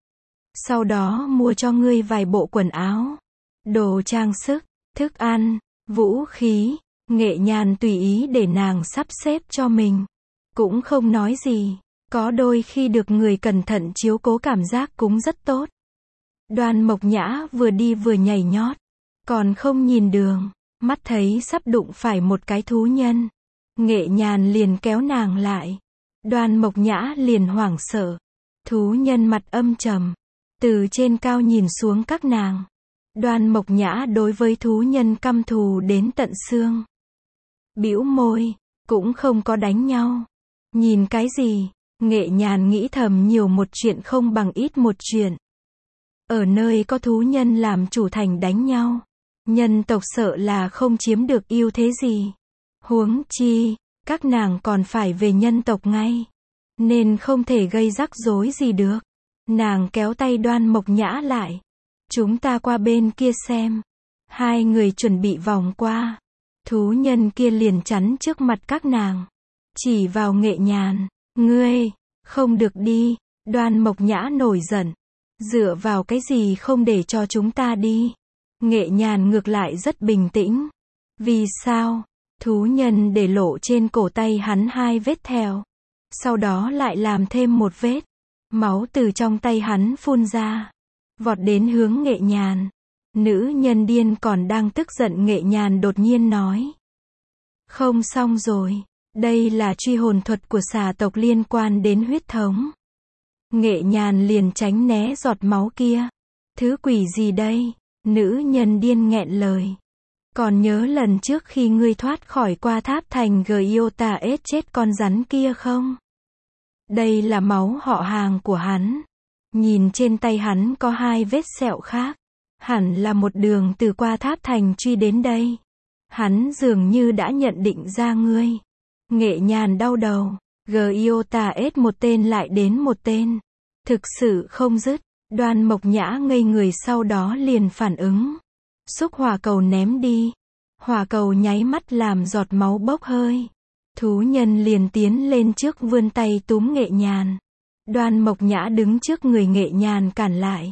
Sau đó mua cho ngươi vài bộ quần áo, đồ trang sức, thức ăn, vũ khí. Nghệ Nhàn tùy ý để nàng sắp xếp cho mình. Cũng không nói gì. Có đôi khi được người cẩn thận chiếu cố cảm giác cũng rất tốt. Đoan Mộc Nhã vừa đi vừa nhảy nhót. Còn không nhìn đường. Mắt thấy sắp đụng phải một cái thú nhân. Nghệ Nhàn liền kéo nàng lại. Đoan Mộc Nhã liền hoảng sợ. Thú nhân mặt âm trầm. Từ trên cao nhìn xuống các nàng. Đoan Mộc Nhã đối với thú nhân căm thù đến tận xương. Bĩu môi, cũng không có đánh nhau. Nhìn cái gì? Nghệ Nhàn nghĩ thầm nhiều một chuyện không bằng ít một chuyện. Ở nơi có thú nhân làm chủ thành đánh nhau. Nhân tộc sợ là không chiếm được ưu thế gì. Huống chi, các nàng còn phải về nhân tộc ngay. Nên không thể gây rắc rối gì được. Nàng kéo tay Đoan Mộc Nhã lại. Chúng ta qua bên kia xem. Hai người chuẩn bị vòng qua. Thú nhân kia liền chắn trước mặt các nàng. Chỉ vào Nghệ Nhàn. Ngươi, không được đi. Đoan Mộc Nhã nổi giận. Dựa vào cái gì không để cho chúng ta đi? Nghệ Nhàn ngược lại rất bình tĩnh. Vì sao? Thú nhân để lộ trên cổ tay hắn hai vết thẹo. Sau đó lại làm thêm một vết. Máu từ trong tay hắn phun ra. Vọt đến hướng Nghệ Nhàn. Nữ nhân điên còn đang tức giận. Nghệ Nhàn đột nhiên nói. Không xong rồi. Đây là truy hồn thuật của xà tộc liên quan đến huyết thống. Nghệ Nhàn liền tránh né giọt máu kia. Thứ quỷ gì đây? Nữ nhân điên nghẹn lời. Còn nhớ lần trước khi ngươi thoát khỏi qua tháp thành Giota ết chết con rắn kia không? Đây là máu họ hàng của hắn. Nhìn trên tay hắn có hai vết sẹo khác. Hẳn là một đường từ qua tháp thành truy đến đây. Hắn dường như đã nhận định ra ngươi. Nghệ Nhàn đau đầu. Giota ết một tên lại đến một tên. Thực sự không dứt. Đoan Mộc Nhã ngây người sau đó liền phản ứng. Xúc hỏa cầu ném đi. Hỏa cầu nháy mắt làm giọt máu bốc hơi. Thú nhân liền tiến lên trước vươn tay túm Nghệ Nhàn. Đoan Mộc Nhã đứng trước người Nghệ Nhàn cản lại.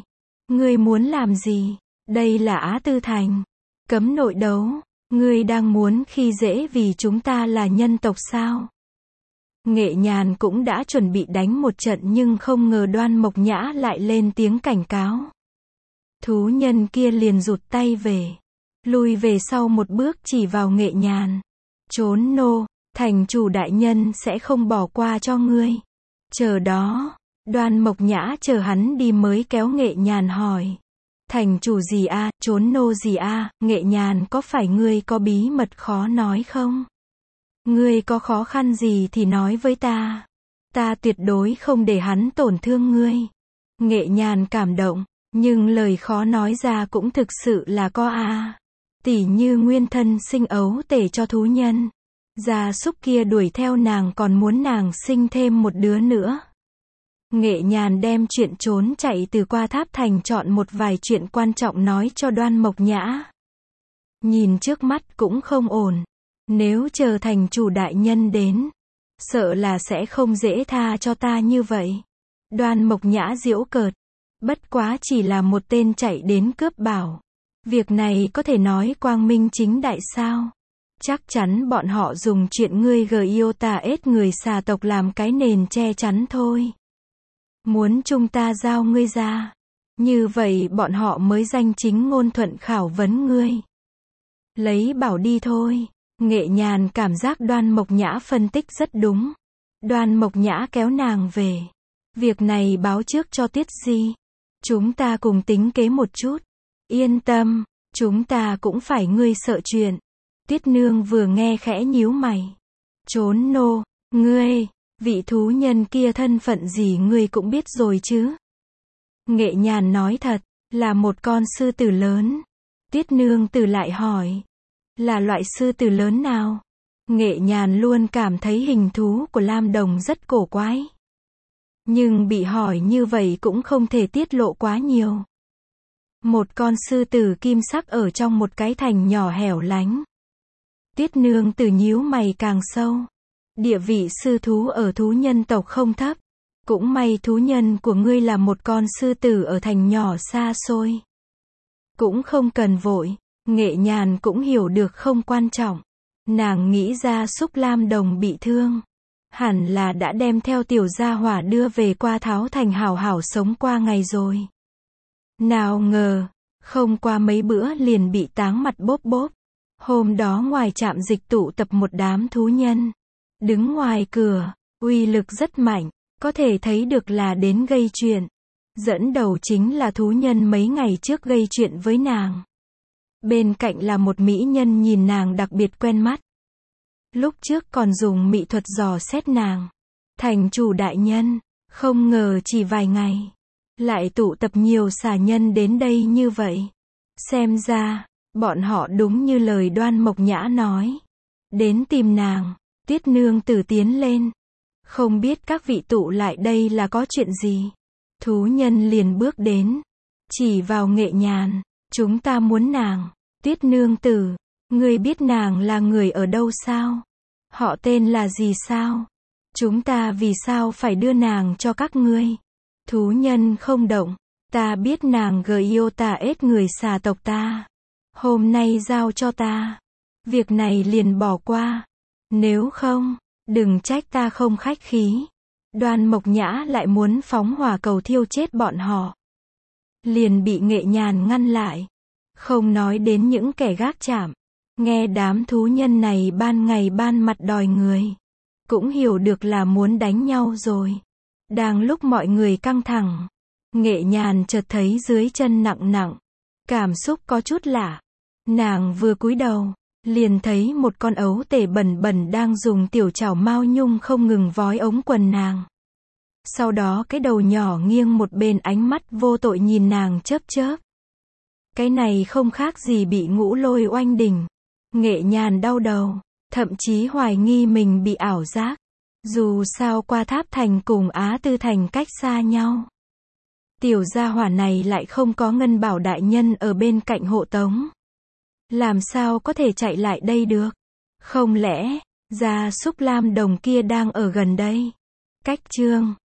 Ngươi muốn làm gì? Đây là Á Tư Thành. Cấm nội đấu. Ngươi đang muốn khi dễ vì chúng ta là nhân tộc sao? Nghệ Nhàn cũng đã chuẩn bị đánh một trận nhưng không ngờ Đoan Mộc Nhã lại lên tiếng cảnh cáo. Thú nhân kia liền rụt tay về. Lùi về sau một bước chỉ vào Nghệ Nhàn. Trốn nô, thành chủ đại nhân sẽ không bỏ qua cho ngươi. Chờ đó, Đoan Mộc Nhã chờ hắn đi mới kéo Nghệ Nhàn hỏi. Thành chủ gì a, à, trốn nô gì a, à, Nghệ Nhàn có phải ngươi có bí mật khó nói không? Ngươi có khó khăn gì thì nói với ta. Ta tuyệt đối không để hắn tổn thương ngươi. Nghệ Nhàn cảm động, nhưng lời khó nói ra cũng thực sự là có a. À. Tỉ như nguyên thân sinh ấu tể cho thú nhân. Gia súc kia đuổi theo nàng còn muốn nàng sinh thêm một đứa nữa. Nghệ Nhàn đem chuyện trốn chạy từ Qua Tháp Thành chọn một vài chuyện quan trọng nói cho Đoan Mộc Nhã. Nhìn trước mắt cũng không ổn. Nếu chờ thành chủ đại nhân đến, sợ là sẽ không dễ tha cho ta như vậy. Đoan Mộc Nhã giễu cợt. Bất quá chỉ là một tên chạy đến cướp bảo. Việc này có thể nói quang minh chính đại sao? Chắc chắn bọn họ dùng chuyện ngươi Giota ết người xà tộc làm cái nền che chắn thôi. Muốn chúng ta giao ngươi ra. Như vậy bọn họ mới danh chính ngôn thuận khảo vấn ngươi. Lấy bảo đi thôi. Nghệ Nhàn cảm giác Đoan Mộc Nhã phân tích rất đúng. Đoan Mộc Nhã kéo nàng về. Việc này báo trước cho Tiết Di. Chúng ta cùng tính kế một chút. Yên tâm, chúng ta cũng phải ngươi sợ chuyện. Tiết Nương vừa nghe khẽ nhíu mày. Trốn nô, ngươi, vị thú nhân kia thân phận gì ngươi cũng biết rồi chứ. Nghệ Nhàn nói thật, là một con sư tử lớn. Tiết Nương Tử lại hỏi. Là loại sư tử lớn nào? Nghệ Nhàn luôn cảm thấy hình thú của Lam Đồng rất cổ quái. Nhưng bị hỏi như vậy cũng không thể tiết lộ quá nhiều. Một con sư tử kim sắc ở trong một cái thành nhỏ hẻo lánh. Tiết Nương Tử nhíu mày càng sâu. Địa vị sư thú ở thú nhân tộc không thấp. Cũng may thú nhân của ngươi là một con sư tử ở thành nhỏ xa xôi. Cũng không cần vội. Nghệ Nhàn cũng hiểu được không quan trọng. Nàng nghĩ ra Xúc Lam Đồng bị thương. Hẳn là đã đem theo tiểu gia hỏa đưa về Qua Tháo Thành hảo hảo sống qua ngày rồi. Nào ngờ, không qua mấy bữa liền bị táng mặt bốp bốp. Hôm đó ngoài trạm dịch tụ tập một đám thú nhân. Đứng ngoài cửa, uy lực rất mạnh, có thể thấy được là đến gây chuyện. Dẫn đầu chính là thú nhân mấy ngày trước gây chuyện với nàng. Bên cạnh là một mỹ nhân nhìn nàng đặc biệt quen mắt. Lúc trước còn dùng mỹ thuật dò xét nàng. Thành chủ đại nhân, không ngờ chỉ vài ngày. Lại tụ tập nhiều xà nhân đến đây như vậy. Xem ra, bọn họ đúng như lời Đoan Mộc Nhã nói. Đến tìm nàng, Tiết Nương Tử tiến lên. Không biết các vị tụ lại đây là có chuyện gì. Thú nhân liền bước đến. Chỉ vào Nghệ Nhàn. Chúng ta muốn nàng. Tiết Nương Tử, ngươi biết nàng là người ở đâu sao? Họ tên là gì sao? Chúng ta vì sao phải đưa nàng cho các ngươi? Thú nhân không động. Ta biết nàng Giota ết người xà tộc ta. Hôm nay giao cho ta. Việc này liền bỏ qua. Nếu không, đừng trách ta không khách khí. Đoan Mộc Nhã lại muốn phóng hỏa cầu thiêu chết bọn họ. Liền bị Nghệ Nhàn ngăn lại. Không nói đến những kẻ gác chạm. Nghe đám thú nhân này ban ngày ban mặt đòi người. Cũng hiểu được là muốn đánh nhau rồi. Đang lúc mọi người căng thẳng. Nghệ Nhàn chợt thấy dưới chân nặng nặng. Cảm xúc có chút lạ. Nàng vừa cúi đầu. Liền thấy một con ấu tể bẩn bẩn đang dùng tiểu chảo mao nhung không ngừng vói ống quần nàng. Sau đó cái đầu nhỏ nghiêng một bên ánh mắt vô tội nhìn nàng chớp chớp. Cái này không khác gì bị ngũ lôi oanh đỉnh. Nghệ Nhàn đau đầu, thậm chí hoài nghi mình bị ảo giác. Dù sao Qua Tháp Thành cùng Á Tư Thành cách xa nhau. Tiểu gia hỏa này lại không có Ngân Bảo đại nhân ở bên cạnh hộ tống. Làm sao có thể chạy lại đây được? Không lẽ, gia súc Lam Đồng kia đang ở gần đây? Cách chương